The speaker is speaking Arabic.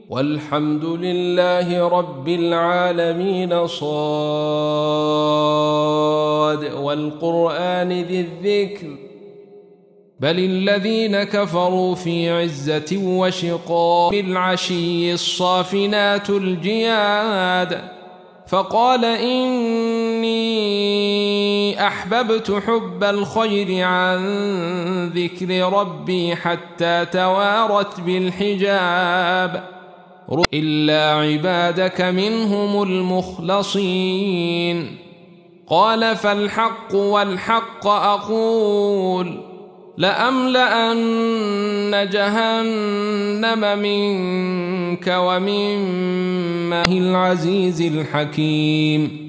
والحمد لله رب العالمين. صاد والقرآن ذي الذكر بل الذين كفروا في عزة وشقاق. بالعشي الصافنات الجياد فقال إني أحببت حب الخير عن ذكر ربي حتى توارت بالحجاب إلا عبادك منهم المخلصين. قال فالحق والحق أقول لأملأن جهنم منك ومن العزيز الحكيم.